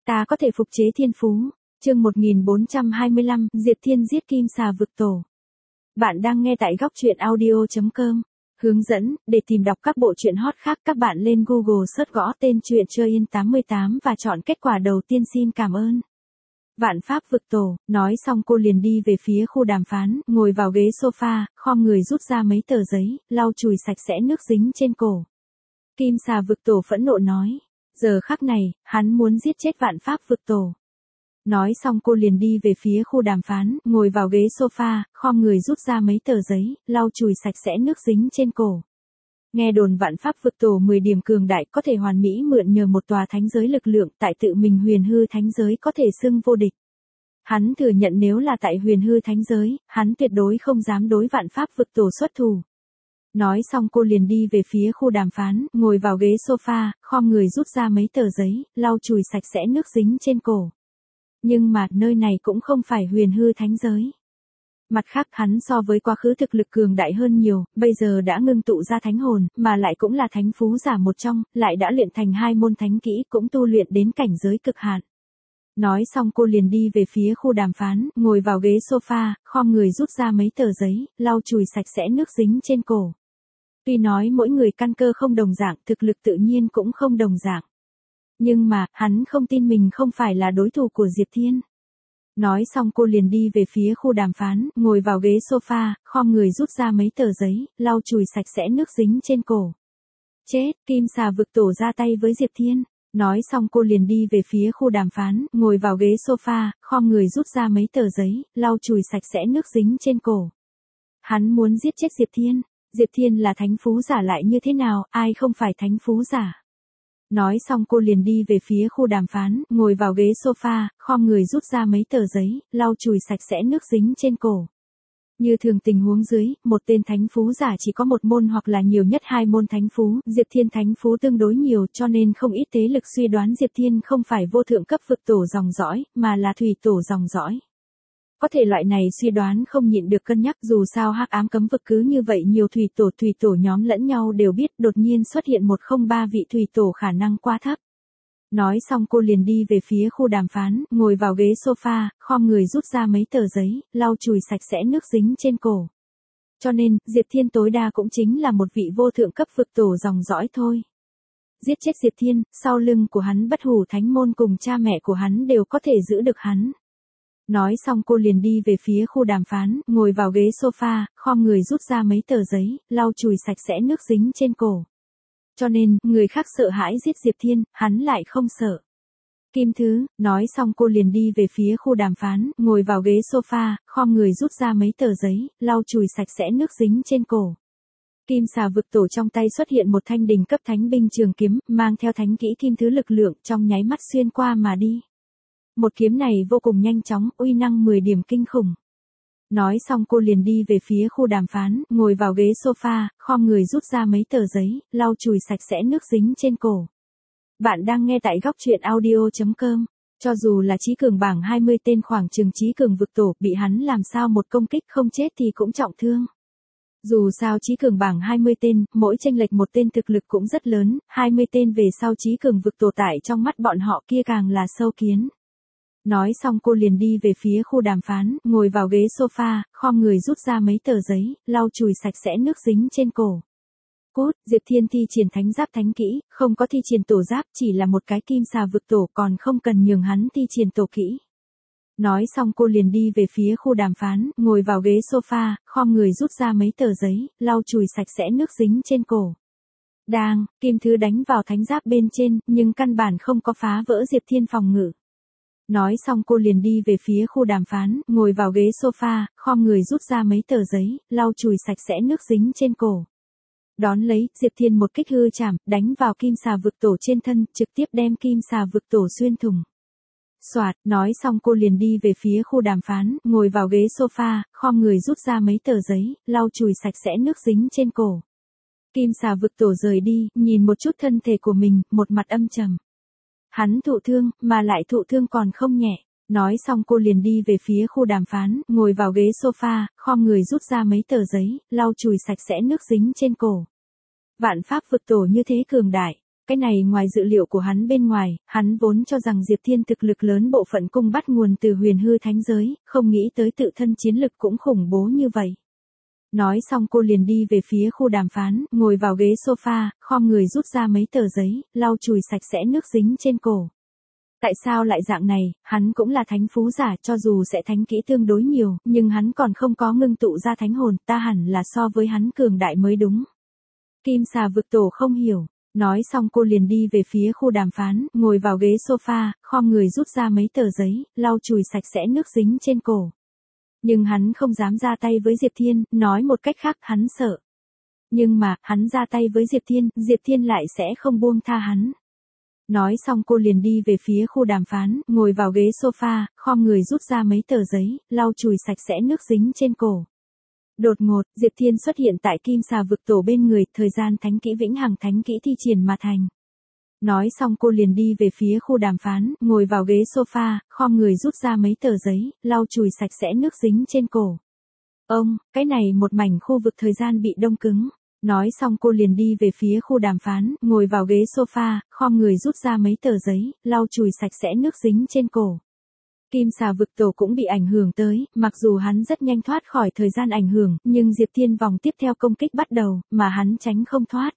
Ta có thể phục chế thiên phú. Chương 1425, Diệp Thiên giết Kim Xà vực tổ. Bạn đang nghe tại góc truyện audio.com. Hướng dẫn, để tìm đọc các bộ truyện hot khác các bạn lên Google search gõ tên truyện chơi in 88 và chọn kết quả đầu tiên. Xin cảm ơn. Vạn Pháp vực tổ, nói xong cô liền đi về phía khu đàm phán, ngồi vào ghế sofa, khom người rút ra mấy tờ giấy, lau chùi sạch sẽ nước dính trên cổ. Kim Xà vực tổ phẫn nộ nói. Giờ khắc này, hắn muốn giết chết Vạn Pháp vực tổ. Nói xong cô liền đi về phía khu đàm phán, ngồi vào ghế sofa, khom người rút ra mấy tờ giấy, lau chùi sạch sẽ nước dính trên cổ. Nghe đồn Vạn Pháp vực tổ 10 điểm cường đại có thể hoàn mỹ mượn nhờ một tòa thánh giới lực lượng, tại tự mình huyền hư thánh giới có thể xưng vô địch. Hắn thừa nhận nếu là tại huyền hư thánh giới, hắn tuyệt đối không dám đối Vạn Pháp vực tổ xuất thủ. Nói xong cô liền đi về phía khu đàm phán, ngồi vào ghế sofa, khom người rút ra mấy tờ giấy, lau chùi sạch sẽ nước dính trên cổ. Nhưng mà, nơi này cũng không phải huyền hư thánh giới. Mặt khác hắn so với quá khứ thực lực cường đại hơn nhiều, bây giờ đã ngưng tụ ra thánh hồn, mà lại cũng là thánh phú giả một trong, lại đã luyện thành 2 môn thánh kỹ cũng tu luyện đến cảnh giới cực hạn. Nói xong cô liền đi về phía khu đàm phán, ngồi vào ghế sofa, khom người rút ra mấy tờ giấy, lau chùi sạch sẽ nước dính trên cổ. Tuy nói mỗi người căn cơ không đồng dạng, thực lực tự nhiên cũng không đồng dạng. Nhưng mà, hắn không tin mình không phải là đối thủ của Diệp Thiên. Nói xong cô liền đi về phía khu đàm phán, ngồi vào ghế sofa, khom người rút ra mấy tờ giấy, lau chùi sạch sẽ nước dính trên cổ. Chết, Kim Xà vực tổ ra tay với Diệp Thiên. Nói xong cô liền đi về phía khu đàm phán, ngồi vào ghế sofa, khom người rút ra mấy tờ giấy, lau chùi sạch sẽ nước dính trên cổ. Hắn muốn giết chết Diệp Thiên. Diệp Thiên là thánh phú giả lại như thế nào, ai không phải thánh phú giả. Nói xong cô liền đi về phía khu đàm phán, ngồi vào ghế sofa, khom người rút ra mấy tờ giấy, lau chùi sạch sẽ nước dính trên cổ. Như thường tình huống dưới, một tên thánh phú giả chỉ có một môn hoặc là nhiều nhất 2 môn thánh phú, Diệp Thiên thánh phú tương đối nhiều cho nên không ít thế lực suy đoán Diệp Thiên không phải vô thượng cấp vực tổ dòng dõi, mà là thủy tổ dòng dõi. Có thể loại này suy đoán không nhịn được cân nhắc, dù sao hắc ám cấm vực cứ như vậy nhiều thủy tổ nhóm lẫn nhau đều biết, đột nhiên xuất hiện 103 vị thủy tổ khả năng quá thấp. Nói xong cô liền đi về phía khu đàm phán, ngồi vào ghế sofa, khom người rút ra mấy tờ giấy, lau chùi sạch sẽ nước dính trên cổ. Cho nên, Diệp Thiên tối đa cũng chính là một vị vô thượng cấp vực tổ dòng dõi thôi. Giết chết Diệp Thiên, sau lưng của hắn bất hủ thánh môn cùng cha mẹ của hắn đều có thể giữ được hắn. Nói xong cô liền đi về phía khu đàm phán, ngồi vào ghế sofa, khom người rút ra mấy tờ giấy, lau chùi sạch sẽ nước dính trên cổ. Cho nên, người khác sợ hãi giết Diệp Thiên, hắn lại không sợ. Kim Thứ, nói xong cô liền đi về phía khu đàm phán, ngồi vào ghế sofa, khom người rút ra mấy tờ giấy, lau chùi sạch sẽ nước dính trên cổ. Kim Xà vực tổ trong tay xuất hiện một thanh đỉnh cấp thánh binh trường kiếm, mang theo thánh kỹ Kim Thứ lực lượng, trong nháy mắt xuyên qua mà đi. Một kiếm này vô cùng nhanh chóng, uy năng 10 điểm kinh khủng. Nói xong cô liền đi về phía khu đàm phán, ngồi vào ghế sofa, khom người rút ra mấy tờ giấy, lau chùi sạch sẽ nước dính trên cổ. Bạn đang nghe tại góc truyện audio.com. Cho dù là trí cường bảng 20 tên khoảng chừng trí cường vực tổ, bị hắn làm sao một công kích không chết thì cũng trọng thương. Dù sao trí cường bảng 20 tên, mỗi chênh lệch một tên thực lực cũng rất lớn, 20 tên về sau trí cường vực tổ tại trong mắt bọn họ kia càng là sâu kiến. Nói xong cô liền đi về phía khu đàm phán, ngồi vào ghế sofa, khom người rút ra mấy tờ giấy, lau chùi sạch sẽ nước dính trên cổ. Cút, Diệp Thiên thi triển thánh giáp thánh kỹ, không có thi triển tổ giáp, chỉ là một cái Kim Xà vực tổ còn không cần nhường hắn thi triển tổ kỹ. Nói xong cô liền đi về phía khu đàm phán, ngồi vào ghế sofa, khom người rút ra mấy tờ giấy, lau chùi sạch sẽ nước dính trên cổ. Đang, Kim Thứ đánh vào thánh giáp bên trên, nhưng căn bản không có phá vỡ Diệp Thiên phòng ngự. Nói xong cô liền đi về phía khu đàm phán, ngồi vào ghế sofa, khom người rút ra mấy tờ giấy, lau chùi sạch sẽ nước dính trên cổ. Đón lấy, Diệp Thiên một kích hư chảm, đánh vào Kim Xà vực tổ trên thân, trực tiếp đem Kim Xà vực tổ xuyên thủng. Soạt, nói xong cô liền đi về phía khu đàm phán, ngồi vào ghế sofa, khom người rút ra mấy tờ giấy, lau chùi sạch sẽ nước dính trên cổ. Kim Xà vực tổ rời đi, nhìn một chút thân thể của mình, một mặt âm trầm. Hắn thụ thương, mà lại thụ thương còn không nhẹ. Nói xong cô liền đi về phía khu đàm phán, ngồi vào ghế sofa, khom người rút ra mấy tờ giấy, lau chùi sạch sẽ nước dính trên cổ. Vạn Pháp vực tổ như thế cường đại. cái này ngoài dự liệu của hắn bên ngoài, hắn vốn cho rằng Diệp Thiên thực lực lớn bộ phận cung bắt nguồn từ huyền hư thánh giới, không nghĩ tới tự thân chiến lực cũng khủng bố như vậy. Nói xong cô liền đi về phía khu đàm phán, ngồi vào ghế sofa, khom người rút ra mấy tờ giấy, lau chùi sạch sẽ nước dính trên cổ. Tại sao lại dạng này, hắn cũng là thánh phú giả, cho dù sẽ thánh kỹ tương đối nhiều, nhưng hắn còn không có ngưng tụ ra thánh hồn, ta hẳn là so với hắn cường đại mới đúng. Kim xà vực tổ không hiểu. Nói xong cô liền đi về phía khu đàm phán, ngồi vào ghế sofa, khom người rút ra mấy tờ giấy, lau chùi sạch sẽ nước dính trên cổ. Nhưng hắn không dám ra tay với Diệp Thiên, nói một cách khác, hắn sợ. Nhưng mà, hắn ra tay với Diệp Thiên lại sẽ không buông tha hắn. Nói xong cô liền đi về phía khu đàm phán, ngồi vào ghế sofa, khom người rút ra mấy tờ giấy, lau chùi sạch sẽ nước dính trên cổ. Đột ngột, Diệp Thiên xuất hiện tại Kim xà vực tổ bên người, thời gian thánh kỹ vĩnh hằng thánh kỹ thi triển mà thành. Nói xong cô liền đi về phía khu đàm phán, ngồi vào ghế sofa, khom người rút ra mấy tờ giấy, lau chùi sạch sẽ nước dính trên cổ. Cái này một mảnh khu vực thời gian bị đông cứng. Nói xong cô liền đi về phía khu đàm phán, ngồi vào ghế sofa, khom người rút ra mấy tờ giấy, lau chùi sạch sẽ nước dính trên cổ. Kim xà vực tổ cũng bị ảnh hưởng tới, mặc dù hắn rất nhanh thoát khỏi thời gian ảnh hưởng, nhưng Diệp Thiên vòng tiếp theo công kích bắt đầu, mà hắn tránh không thoát.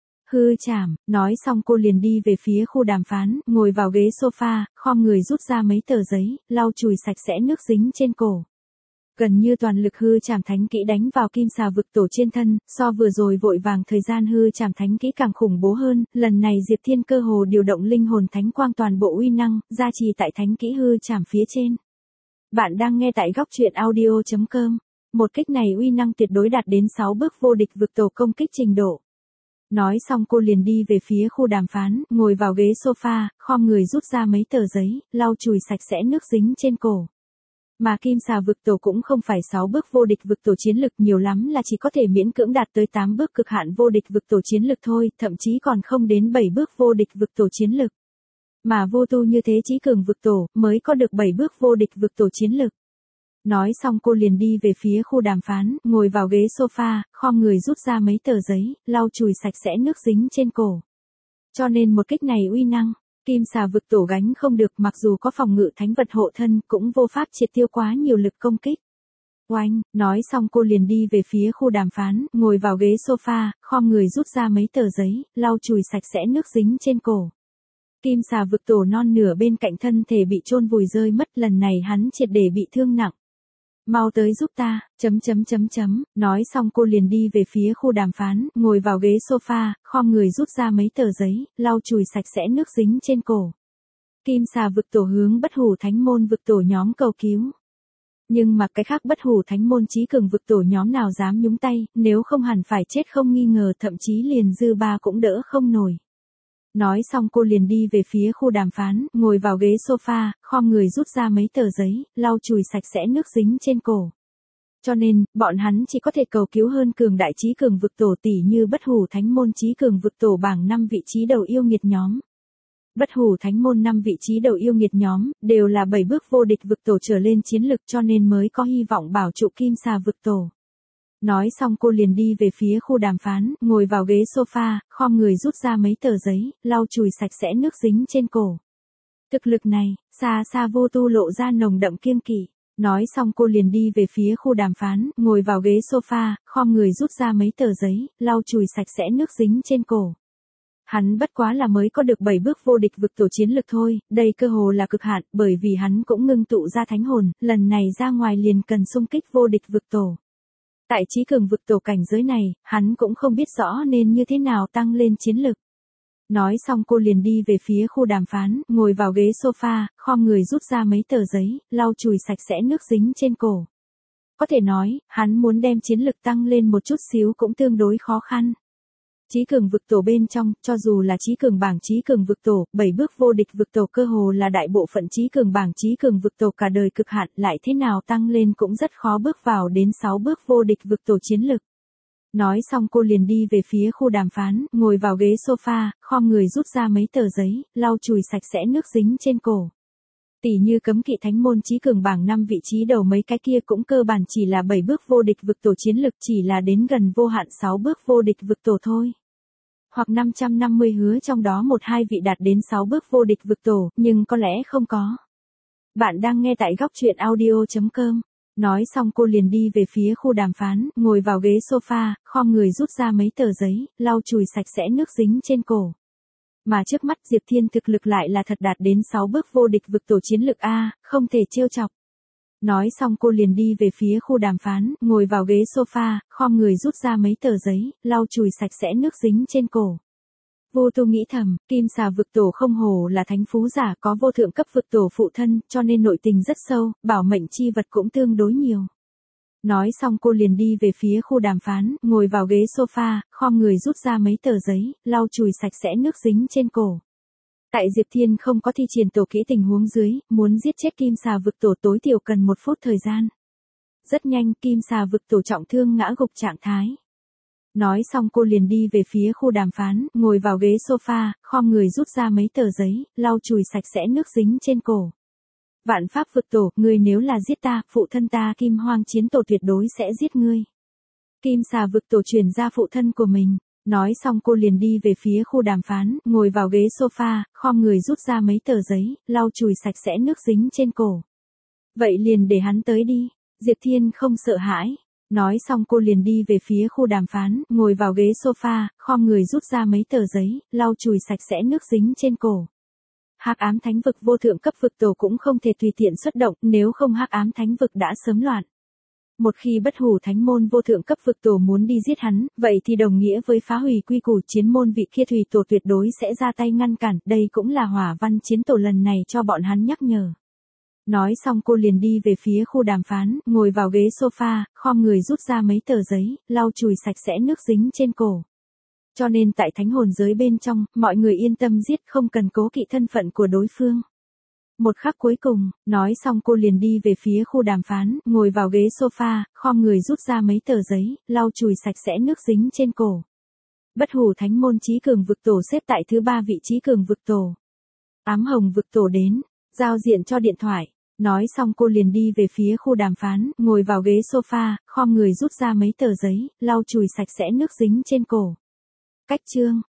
Hư chảm, nói xong cô liền đi về phía khu đàm phán, ngồi vào ghế sofa, khom người rút ra mấy tờ giấy, lau chùi sạch sẽ nước dính trên cổ. Gần như toàn lực hư chảm thánh kỹ đánh vào kim xà vực tổ trên thân, so vừa rồi vội vàng thời gian hư chảm thánh kỹ càng khủng bố hơn, lần này Diệp Thiên cơ hồ điều động linh hồn thánh quang toàn bộ uy năng, gia trì tại thánh kỹ hư chảm phía trên. Bạn đang nghe tại góc truyện audio.com. Một kích này uy năng tuyệt đối đạt đến 6 bước vô địch vực tổ công kích trình độ. Nói xong cô liền đi về phía khu đàm phán, ngồi vào ghế sofa, khom người rút ra mấy tờ giấy, lau chùi sạch sẽ nước dính trên cổ. Mà kim xà vực tổ cũng không phải 6 bước vô địch vực tổ chiến lực, nhiều lắm là chỉ có thể miễn cưỡng đạt tới 8 bước cực hạn vô địch vực tổ chiến lực thôi, thậm chí còn không đến 7 bước vô địch vực tổ chiến lực. Mà vô tu như thế chí cường vực tổ, mới có được 7 bước vô địch vực tổ chiến lực. Nói xong cô liền đi về phía khu đàm phán, ngồi vào ghế sofa, khom người rút ra mấy tờ giấy, lau chùi sạch sẽ nước dính trên cổ. Cho nên một kích này uy năng, kim xà vực tổ gánh không được, mặc dù có phòng ngự thánh vật hộ thân, cũng vô pháp triệt tiêu quá nhiều lực công kích. Oanh, nói xong cô liền đi về phía khu đàm phán, ngồi vào ghế sofa, khom người rút ra mấy tờ giấy, lau chùi sạch sẽ nước dính trên cổ. Kim xà vực tổ non nửa bên cạnh thân thể bị chôn vùi rơi mất, lần này hắn triệt để bị thương nặng. Mau tới giúp ta, nói xong cô liền đi về phía khu đàm phán, ngồi vào ghế sofa, khom người rút ra mấy tờ giấy, lau chùi sạch sẽ nước dính trên cổ. Kim xà vực tổ hướng bất hủ thánh môn vực tổ nhóm cầu cứu. Nhưng mà cái khác bất hủ thánh môn chí cường vực tổ nhóm nào dám nhúng tay, nếu không hẳn phải chết không nghi ngờ, thậm chí liền dư ba cũng đỡ không nổi. Nói xong cô liền đi về phía khu đàm phán, ngồi vào ghế sofa, khom người rút ra mấy tờ giấy, lau chùi sạch sẽ nước dính trên cổ. Cho nên, bọn hắn chỉ có thể cầu cứu hơn cường đại chí cường vực tổ tỷ như bất hủ thánh môn chí cường vực tổ bảng 5 vị trí đầu yêu nghiệt nhóm. Bất hủ thánh môn 5 vị trí đầu yêu nghiệt nhóm, đều là 7 bước vô địch vực tổ trở lên chiến lực, cho nên mới có hy vọng bảo trụ kim xà vực tổ. Nói xong cô liền đi về phía khu đàm phán, ngồi vào ghế sofa, khom người rút ra mấy tờ giấy, lau chùi sạch sẽ nước dính trên cổ. Thực lực này, xa xa vô tu lộ ra nồng đậm kiêng kỵ. Nói xong cô liền đi về phía khu đàm phán, ngồi vào ghế sofa, khom người rút ra mấy tờ giấy, lau chùi sạch sẽ nước dính trên cổ. Hắn bất quá là mới có được 7 bước vô địch vực tổ chiến lực thôi, đây cơ hồ là cực hạn, bởi vì hắn cũng ngưng tụ ra thánh hồn, lần này ra ngoài liền cần xung kích vô địch vực tổ. Tại chí cường vực tổ cảnh giới này, hắn cũng không biết rõ nên như thế nào tăng lên chiến lực. Nói xong cô liền đi về phía khu đàm phán, ngồi vào ghế sofa, khom người rút ra mấy tờ giấy, lau chùi sạch sẽ nước dính trên cổ. Có thể nói, hắn muốn đem chiến lực tăng lên một chút xíu cũng tương đối khó khăn. Chí cường vực tổ bên trong, cho dù là chí cường bảng chí cường vực tổ, 7 bước vô địch vực tổ cơ hồ là đại bộ phận chí cường bảng chí cường vực tổ cả đời cực hạn, lại thế nào tăng lên cũng rất khó bước vào đến 6 bước vô địch vực tổ chiến lực. Nói xong cô liền đi về phía khu đàm phán, ngồi vào ghế sofa, khom người rút ra mấy tờ giấy, lau chùi sạch sẽ nước dính trên cổ. Tỷ như cấm kỵ thánh môn chí cường bảng 5 vị trí đầu mấy cái kia cũng cơ bản chỉ là 7 bước vô địch vực tổ chiến lực, chỉ là đến gần vô hạn 6 bước vô địch vực tổ thôi. Hoặc 550 hứa trong đó 1-2 vị đạt đến 6 bước vô địch vực tổ, nhưng có lẽ không có. Bạn đang nghe tại góc truyện audio.com. Nói xong cô liền đi về phía khu đàm phán, ngồi vào ghế sofa, khom người rút ra mấy tờ giấy, lau chùi sạch sẽ nước dính trên cổ. Mà trước mắt Diệp Thiên thực lực lại là thật đạt đến 6 bước vô địch vực tổ chiến lực A, không thể trêu chọc. Nói xong cô liền đi về phía khu đàm phán, ngồi vào ghế sofa, khom người rút ra mấy tờ giấy, lau chùi sạch sẽ nước dính trên cổ. Vô Tu nghĩ thầm, Kim Xà vực tổ không hổ là thánh phú giả, có vô thượng cấp vực tổ phụ thân, cho nên nội tình rất sâu, bảo mệnh chi vật cũng tương đối nhiều. Nói xong cô liền đi về phía khu đàm phán, ngồi vào ghế sofa, khom người rút ra mấy tờ giấy, lau chùi sạch sẽ nước dính trên cổ. Tại Diệp Thiên không có thi triển tổ kỹ tình huống dưới, muốn giết chết Kim Xà vực tổ tối thiểu cần 1 phút thời gian. Rất nhanh, Kim Xà vực tổ trọng thương ngã gục trạng thái. Nói xong cô liền đi về phía khu đàm phán, ngồi vào ghế sofa, khom người rút ra mấy tờ giấy, lau chùi sạch sẽ nước dính trên cổ. Vạn pháp vực tổ, ngươi nếu là giết ta, phụ thân ta Kim Hoang chiến tổ tuyệt đối sẽ giết ngươi. Kim Xà vực tổ truyền ra phụ thân của mình. Nói xong cô liền đi về phía khu đàm phán, ngồi vào ghế sofa, khom người rút ra mấy tờ giấy, lau chùi sạch sẽ nước dính trên cổ. Vậy liền để hắn tới đi. Diệp Thiên không sợ hãi. Nói xong cô liền đi về phía khu đàm phán, ngồi vào ghế sofa, khom người rút ra mấy tờ giấy, lau chùi sạch sẽ nước dính trên cổ. Hắc ám thánh vực vô thượng cấp vực tổ cũng không thể tùy tiện xuất động, nếu không hắc ám thánh vực đã sớm loạn. Một khi bất hủ thánh môn vô thượng cấp vực tổ muốn đi giết hắn, vậy thì đồng nghĩa với phá hủy quy củ chiến môn vị kia thủy tổ tuyệt đối sẽ ra tay ngăn cản, đây cũng là hỏa văn chiến tổ lần này cho bọn hắn nhắc nhở. Nói xong cô liền đi về phía khu đàm phán, ngồi vào ghế sofa, khom người rút ra mấy tờ giấy, lau chùi sạch sẽ nước dính trên cổ. Cho nên tại thánh hồn giới bên trong, mọi người yên tâm giết không cần cố kỵ thân phận của đối phương. Một khắc cuối cùng, nói xong cô liền đi về phía khu đàm phán, ngồi vào ghế sofa, khom người rút ra mấy tờ giấy, lau chùi sạch sẽ nước dính trên cổ. Bất hủ thánh môn chí cường vực tổ xếp tại thứ 3 vị chí cường vực tổ. Ám hồng vực tổ đến, giao diện cho điện thoại. Nói xong cô liền đi về phía khu đàm phán, ngồi vào ghế sofa, khom người rút ra mấy tờ giấy, lau chùi sạch sẽ nước dính trên cổ. Cách chương.